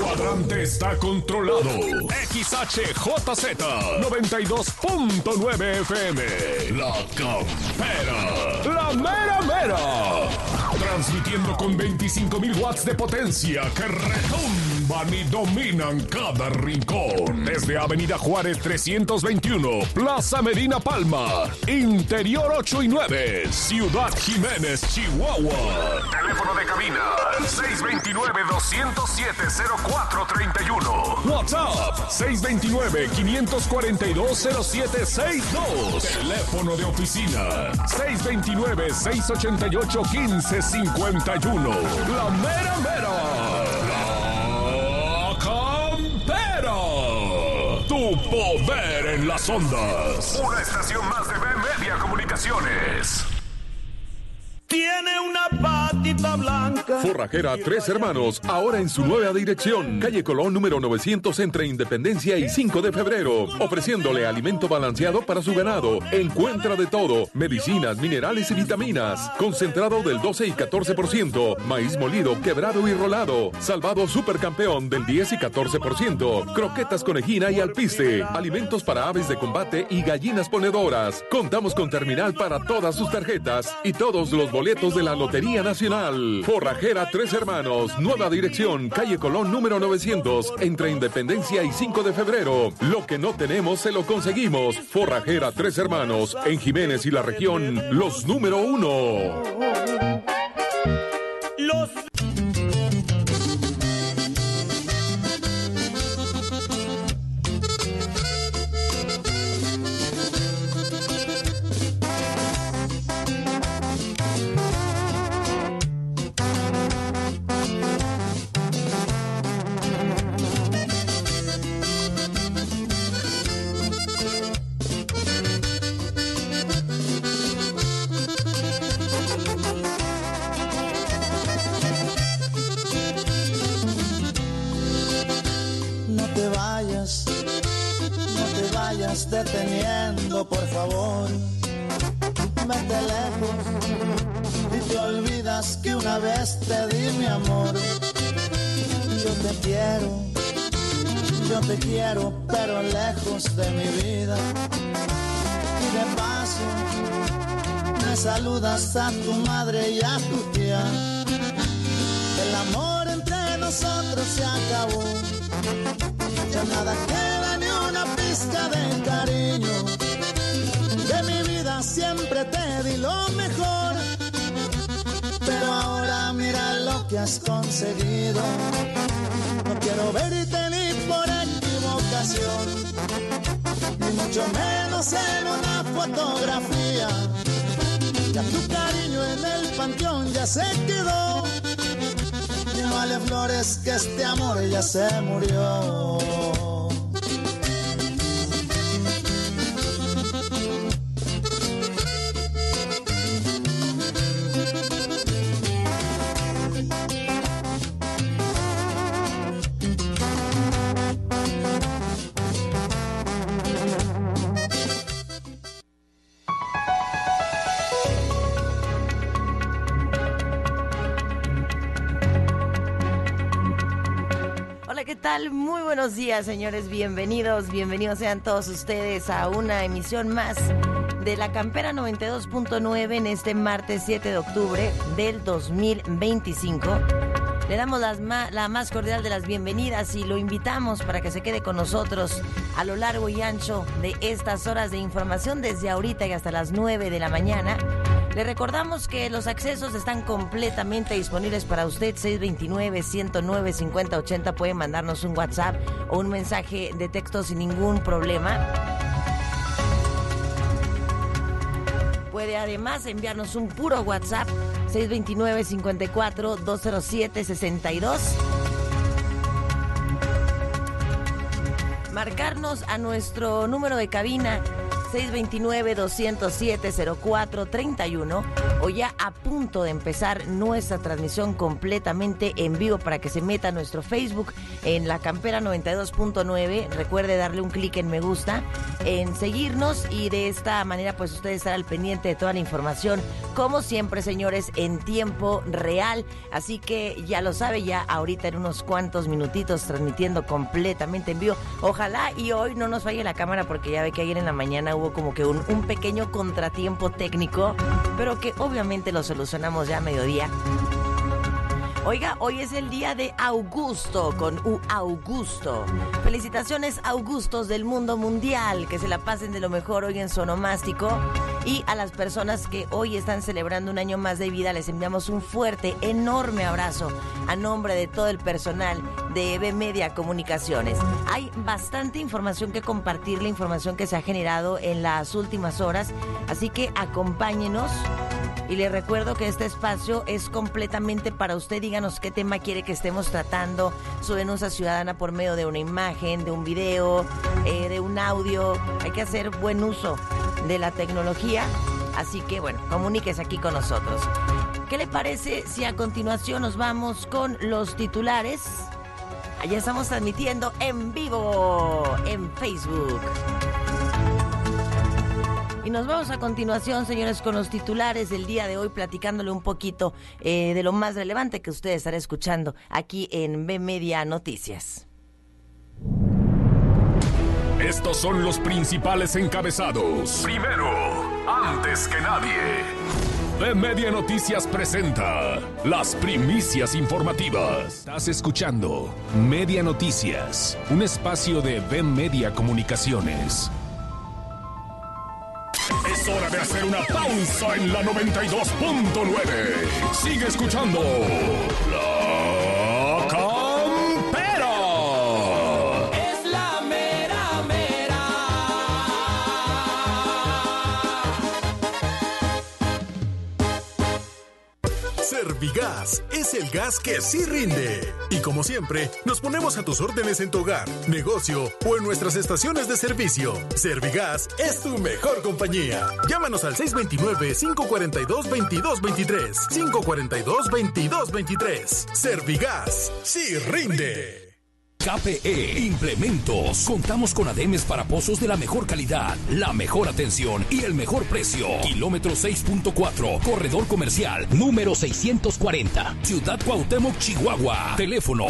cuadrante está controlado. XHJZ 92.9 FM. La Campera. La mera mera. Transmitiendo con 25,000 watts de potencia que retumban y dominan cada rincón. Desde Avenida Juárez 321, Plaza Medina Palma, Interior 8 y 9, Ciudad Jiménez, Chihuahua. Teléfono de cabina 629-207-0431. WhatsApp 629-542-0762. Teléfono de oficina 629-688-1551. La mera mera. La Campera. Tu poder en las ondas. Una estación más de B Media Comunicaciones. Tiene una patita blanca. Forrajera Tres Hermanos, ahora en su nueva dirección. Calle Colón número 900 entre Independencia y 5 de febrero. Ofreciéndole alimento balanceado para su ganado. Encuentra de todo: medicinas, minerales y vitaminas. Concentrado del 12 y 14%. Maíz molido, quebrado y rolado. Salvado supercampeón del 10 y 14%. Croquetas conejina y alpiste. Alimentos para aves de combate y gallinas ponedoras. Contamos con terminal para todas sus tarjetas y todos los boletos de la Lotería Nacional. Forrajera Tres Hermanos, nueva dirección, calle Colón número 900, entre Independencia y 5 de febrero. Lo que no tenemos se lo conseguimos. Forrajera Tres Hermanos, en Jiménez y la región, los número 1. Los deteniendo, por favor, vete lejos y te olvidas que una vez te di mi amor. Yo te quiero, pero lejos de mi vida. Y de paso, me saludas a tu madre y a tu tía. El amor entre nosotros se acabó. Ya nada queda, ni una pizca de cariño. De mi vida siempre te di lo mejor, pero ahora mira lo que has conseguido. No quiero verte ni por equivocación, ni mucho menos en una fotografía. Ya tu cariño en el panteón ya se quedó. No vale flores que este amor ya se murió. ¿Qué tal? Muy buenos días, señores. Bienvenidos sean todos ustedes a una emisión más de La Campera 92.9 en este martes 7 de octubre del 2025. Le damos la más cordial de las bienvenidas y lo invitamos para que se quede con nosotros a lo largo y ancho de estas horas de información desde ahorita y hasta las 9 de la mañana. Le recordamos que los accesos están completamente disponibles para usted. 629-109-5080. Puede mandarnos un WhatsApp o un mensaje de texto sin ningún problema. Puede además enviarnos un puro WhatsApp 629-54-207-62. Marcarnos a nuestro número de cabina 629-207-0431 o ya a punto de empezar nuestra transmisión completamente en vivo para que se meta a nuestro Facebook en La Campera 92.9. Recuerde darle un clic en me gusta, en seguirnos, y de esta manera pues usted estará al pendiente de toda la información, como siempre, señores, en tiempo real. Así que ya lo sabe, ya ahorita en unos cuantos minutitos transmitiendo completamente en vivo. Ojalá y hoy no nos falle la cámara, porque ya ve que ayer en la mañana hubo como que un pequeño contratiempo técnico, pero que obviamente lo solucionamos ya a mediodía. Oiga, hoy es el día de Augusto, con U, Augusto. Felicitaciones, Augustos del mundo mundial, que se la pasen de lo mejor hoy en Sonomástico. Y a las personas que hoy están celebrando un año más de vida, les enviamos un fuerte, enorme abrazo a nombre de todo el personal de B Media Comunicaciones. Hay bastante información que compartir, la información que se ha generado en las últimas horas, así que acompáñenos. Y les recuerdo que este espacio es completamente para usted. Díganos qué tema quiere que estemos tratando, su denuncia ciudadana por medio de una imagen, de un video, de un audio. Hay que hacer buen uso de la tecnología, así que bueno, comuníquese aquí con nosotros. ¿Qué le parece si a continuación nos vamos con los titulares? Allá estamos transmitiendo en vivo en Facebook. Y nos vamos a continuación, señores, con los titulares del día de hoy, platicándole un poquito de lo más relevante que usted estará escuchando aquí en B Media Noticias. Estos son los principales encabezados. Primero, antes que nadie, B Media Noticias presenta las primicias informativas. Estás escuchando Media Noticias, un espacio de B Media Comunicaciones. Es hora de hacer una pausa en la 92.9. Sigue escuchando La Campera. Es la mera mera. Servigas es el gas que sí rinde. Y como siempre, nos ponemos a tus órdenes en tu hogar, negocio o en nuestras estaciones de servicio. Servigas es tu mejor compañía. Llámanos al 629-542-2223. 542-2223. Servigas sí rinde. KPE Implementos. Contamos con ademes para pozos de la mejor calidad, la mejor atención y el mejor precio. Kilómetro 6.4, corredor comercial número 640, Ciudad Cuauhtémoc, Chihuahua. Teléfono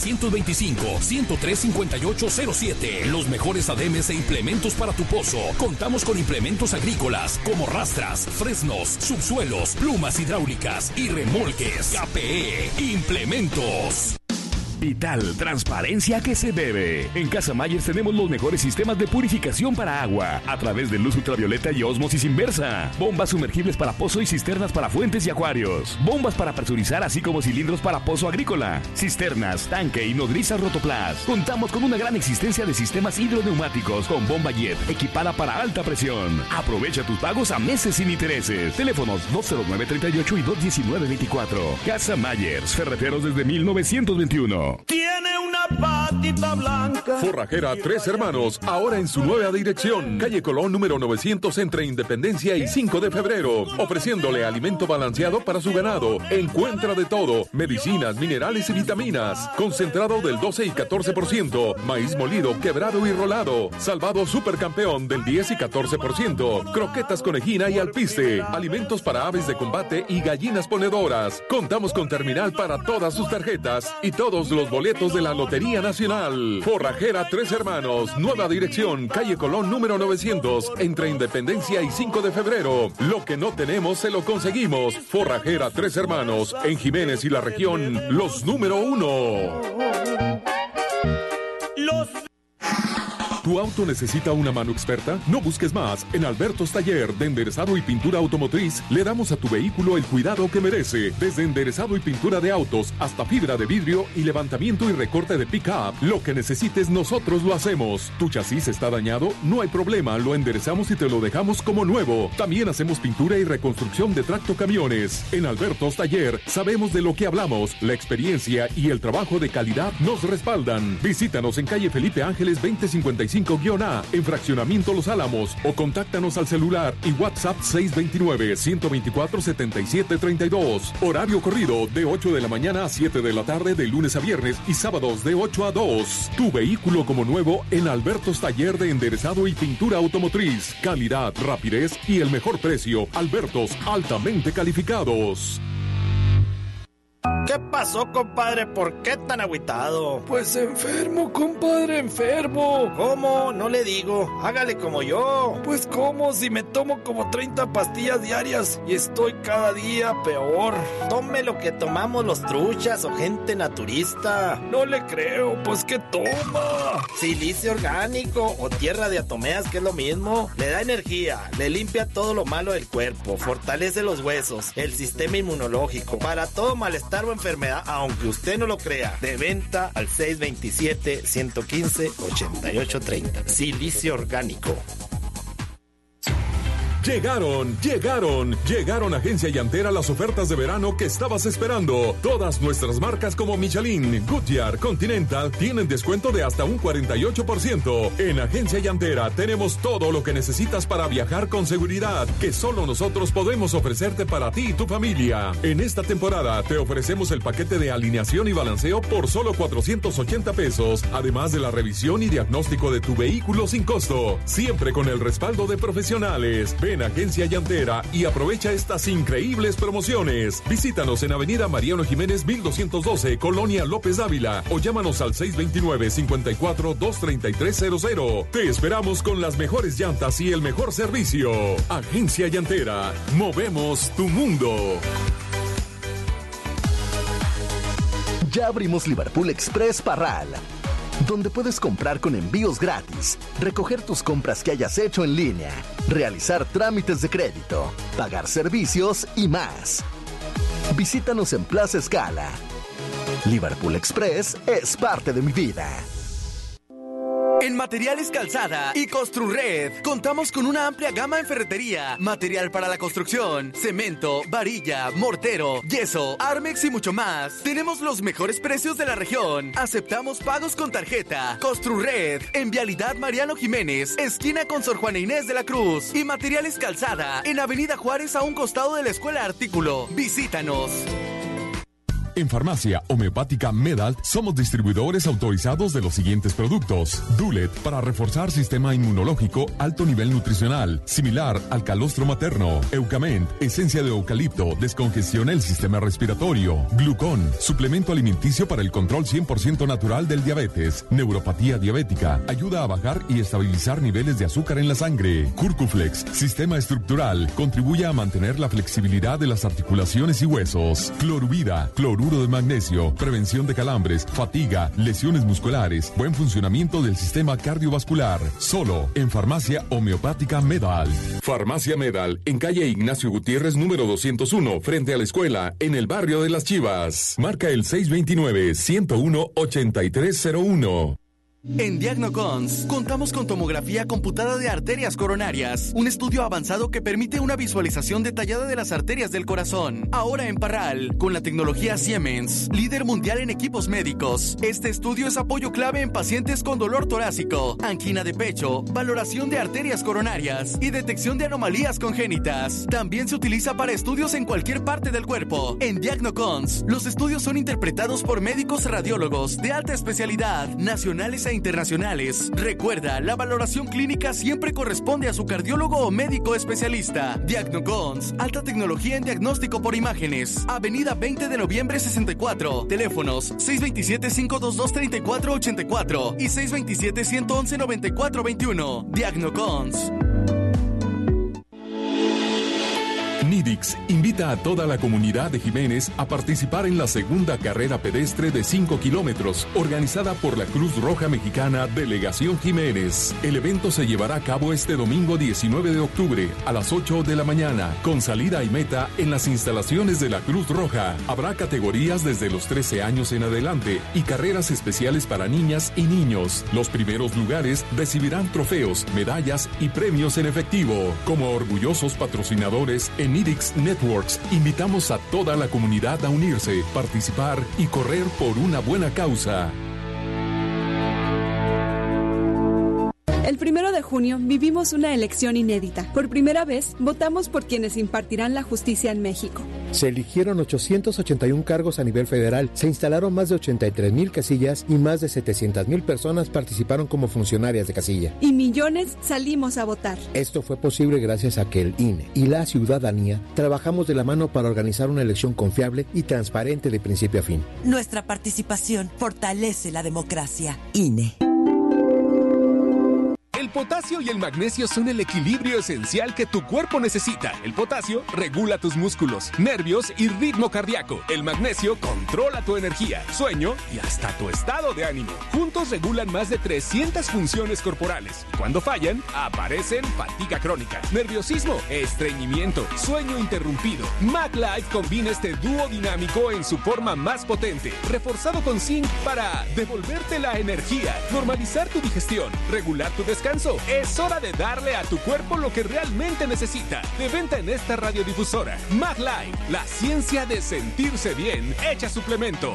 625-103-5807. Los mejores ademes e implementos para tu pozo. Contamos con implementos agrícolas como rastras, fresnos, subsuelos, plumas hidráulicas y remolques. KPE Implementos. Vital, transparencia que se debe. En Casa Myers tenemos los mejores sistemas de purificación para agua a través de luz ultravioleta y ósmosis inversa. Bombas sumergibles para pozo y cisternas para fuentes y acuarios. Bombas para presurizar, así como cilindros para pozo agrícola. Cisternas, tanque y nodrizas Rotoplas. Contamos con una gran existencia de sistemas hidroneumáticos con bomba jet equipada para alta presión. Aprovecha tus pagos a meses sin intereses. Teléfonos 209-38 y 219-24. Casa Myers, ferreteros desde 1921. Tiene una patita blanca. Forrajera Tres Hermanos, ahora en su nueva dirección. Calle Colón número 900 entre Independencia y 5 de febrero. Ofreciéndole alimento balanceado para su ganado. Encuentra de todo: medicinas, minerales y vitaminas. Concentrado del 12 y 14%. Maíz molido, quebrado y rolado. Salvado supercampeón del 10 y 14%. Croquetas conejina y alpiste. Alimentos para aves de combate y gallinas ponedoras. Contamos con terminal para todas sus tarjetas y todos los boletos de la Lotería Nacional. Forrajera Tres Hermanos, nueva dirección, calle Colón número 900, entre Independencia y 5 de febrero. Lo que no tenemos se lo conseguimos. Forrajera Tres Hermanos, en Jiménez y la región, los número 1. ¿Tu auto necesita una mano experta? No busques más. En Albertos Taller de Enderezado y Pintura Automotriz le damos a tu vehículo el cuidado que merece. Desde enderezado y pintura de autos hasta fibra de vidrio y levantamiento y recorte de pick-up. Lo que necesites nosotros lo hacemos. ¿Tu chasis está dañado? No hay problema. Lo enderezamos y te lo dejamos como nuevo. También hacemos pintura y reconstrucción de tractocamiones. En Albertos Taller sabemos de lo que hablamos. La experiencia y el trabajo de calidad nos respaldan. Visítanos en calle Felipe Ángeles 2055 25-A en Fraccionamiento Los Álamos o contáctanos al celular y WhatsApp 629-124-7732. Horario corrido de 8 de la mañana a 7 de la tarde de lunes a viernes y sábados de 8 a 2. Tu vehículo como nuevo en Albertos Taller de Enderezado y Pintura Automotriz. Calidad, rapidez y el mejor precio. Albertos, altamente calificados. ¿Qué pasó, compadre? ¿Por qué tan agüitado? Pues enfermo, compadre, enfermo. ¿Cómo? No le digo. Hágale como yo. Pues cómo, si me tomo como 30 pastillas diarias y estoy cada día peor. Tome lo que tomamos los truchas o gente naturista. No le creo, pues ¿qué toma? Silicio orgánico o tierra de atomeas, que es lo mismo. Le da energía, le limpia todo lo malo del cuerpo, fortalece los huesos, el sistema inmunológico, para todo malestar o enfermedad, aunque usted no lo crea. De venta al 627-115-8830. Silicio orgánico. Llegaron a Agencia Llantera las ofertas de verano que estabas esperando. Todas nuestras marcas como Michelin, Goodyear, Continental tienen descuento de hasta un 48%. En Agencia Llantera tenemos todo lo que necesitas para viajar con seguridad, que solo nosotros podemos ofrecerte para ti y tu familia. En esta temporada te ofrecemos el paquete de alineación y balanceo por solo 480 pesos, además de la revisión y diagnóstico de tu vehículo sin costo, siempre con el respaldo de profesionales. Ven a Agencia Llantera y aprovecha estas increíbles promociones. Visítanos en Avenida Mariano Jiménez 1212, Colonia López Dávila, o llámanos al 629-54-23300. Te esperamos con las mejores llantas y el mejor servicio. Agencia Llantera, movemos tu mundo. Ya abrimos Liverpool Express Parral, donde puedes comprar con envíos gratis, recoger tus compras que hayas hecho en línea, realizar trámites de crédito, pagar servicios y más. Visítanos en Plaza Escala. Liverpool Express es parte de mi vida. En Materiales Calzada y Construred contamos con una amplia gama en ferretería, material para la construcción, cemento, varilla, mortero, yeso, Armex y mucho más. Tenemos los mejores precios de la región. Aceptamos pagos con tarjeta. Construred en Vialidad Mariano Jiménez, esquina con Sor Juana Inés de la Cruz. Y Materiales Calzada en Avenida Juárez, a un costado de la Escuela Artículo. Visítanos. En Farmacia Homeopática Medal somos distribuidores autorizados de los siguientes productos. Dulet, para reforzar sistema inmunológico, alto nivel nutricional, similar al calostro materno. Eucament, esencia de eucalipto, descongestiona el sistema respiratorio. Glucón, suplemento alimenticio para el control 100% natural del diabetes. Neuropatía diabética, ayuda a bajar y estabilizar niveles de azúcar en la sangre. Curcuflex, sistema estructural, contribuye a mantener la flexibilidad de las articulaciones y huesos. Cloruvida, cloruro de magnesio, prevención de calambres, fatiga, lesiones musculares, buen funcionamiento del sistema cardiovascular. Solo en Farmacia Homeopática Medal. Farmacia Medal, en calle Ignacio Gutiérrez, número 201, frente a la escuela, en el barrio de Las Chivas. Marca el 629-101-8301. En Diagnocons contamos con tomografía computada de arterias coronarias, un estudio avanzado que permite una visualización detallada de las arterias del corazón. Ahora en Parral, con la tecnología Siemens, líder mundial en equipos médicos. Este estudio es apoyo clave en pacientes con dolor torácico, angina de pecho, valoración de arterias coronarias y detección de anomalías congénitas. También se utiliza para estudios en cualquier parte del cuerpo. En Diagnocons, los estudios son interpretados por médicos radiólogos de alta especialidad, nacionales e internacionales. Recuerda, la valoración clínica siempre corresponde a su cardiólogo o médico especialista. Diagnocons, alta tecnología en diagnóstico por imágenes. Avenida 20 de noviembre 64. Teléfonos 627-522-3484 y 627-111-9421. Diagnocons. Nidix invita a toda la comunidad de Jiménez a participar en la segunda carrera pedestre de 5 kilómetros, organizada por la Cruz Roja Mexicana Delegación Jiménez. El evento se llevará a cabo este domingo 19 de octubre a las 8 de la mañana, con salida y meta en las instalaciones de la Cruz Roja. Habrá categorías desde los 13 años en adelante y carreras especiales para niñas y niños. Los primeros lugares recibirán trofeos, medallas y premios en efectivo. Como orgullosos patrocinadores en Nidix Networks, invitamos a toda la comunidad a unirse, participar y correr por una buena causa. El 1 de junio vivimos una elección inédita. Por primera vez, votamos por quienes impartirán la justicia en México. Se eligieron 881 cargos a nivel federal, se instalaron más de 83,000 casillas y más de 700,000 personas participaron como funcionarias de casilla. Y millones salimos a votar. Esto fue posible gracias a que el INE y la ciudadanía trabajamos de la mano para organizar una elección confiable y transparente de principio a fin. Nuestra participación fortalece la democracia. INE. El potasio y el magnesio son el equilibrio esencial que tu cuerpo necesita. El potasio regula tus músculos, nervios y ritmo cardíaco. El magnesio controla tu energía, sueño y hasta tu estado de ánimo. Juntos regulan más de 300 funciones corporales. Cuando fallan, aparecen fatiga crónica, nerviosismo, estreñimiento, sueño interrumpido. MagLife combina este dúo dinámico en su forma más potente, reforzado con zinc para devolverte la energía, normalizar tu digestión, regular tu descanso. Es hora de darle a tu cuerpo lo que realmente necesita. De venta en esta radiodifusora. MagLife, la ciencia de sentirse bien hecha suplemento.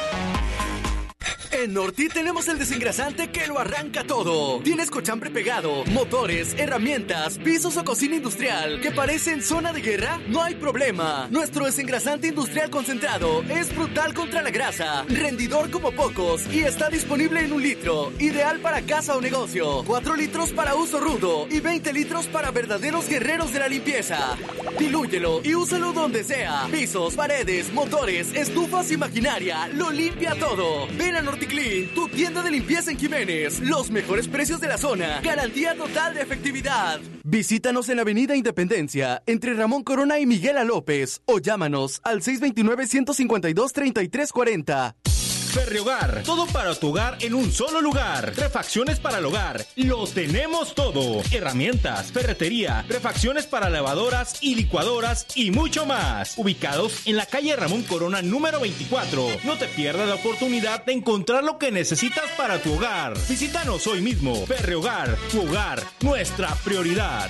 En Norti tenemos el desengrasante que lo arranca todo. ¿Tienes cochambre pegado, motores, herramientas, pisos o cocina industrial que parecen zona de guerra? No hay problema. Nuestro desengrasante industrial concentrado es brutal contra la grasa, rendidor como pocos y está disponible en 1 litro. Ideal para casa o negocio. 4 litros para uso rudo y 20 litros para verdaderos guerreros de la limpieza. Dilúyelo y úsalo donde sea. Pisos, paredes, motores, estufas y maquinaria. Lo limpia todo. Ven a NortiClean, tu tienda de limpieza en Jiménez. Los mejores precios de la zona. Garantía total de efectividad. Visítanos en Avenida Independencia, entre Ramón Corona y Miguel A. López. O llámanos al 629-152-3340. Ferrehogar, todo para tu hogar en un solo lugar. Refacciones para el hogar, lo tenemos todo. Herramientas, ferretería, refacciones para lavadoras y licuadoras y mucho más. Ubicados en la calle Ramón Corona número 24. No te pierdas la oportunidad de encontrar lo que necesitas para tu hogar. Visítanos hoy mismo. Ferrehogar, tu hogar, nuestra prioridad.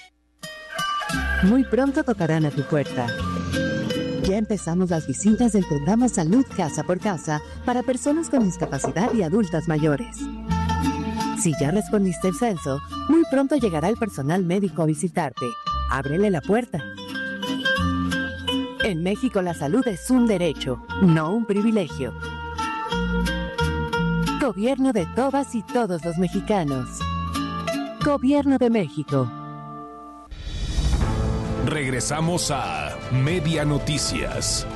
Muy pronto tocarán a tu puerta. Ya empezamos las visitas del programa Salud Casa por Casa para personas con discapacidad y adultas mayores. Si ya respondiste el censo, muy pronto llegará el personal médico a visitarte. Ábrele la puerta. En México la salud es un derecho, no un privilegio. Gobierno de todas y todos los mexicanos. Gobierno de México. Regresamos a Media Noticias.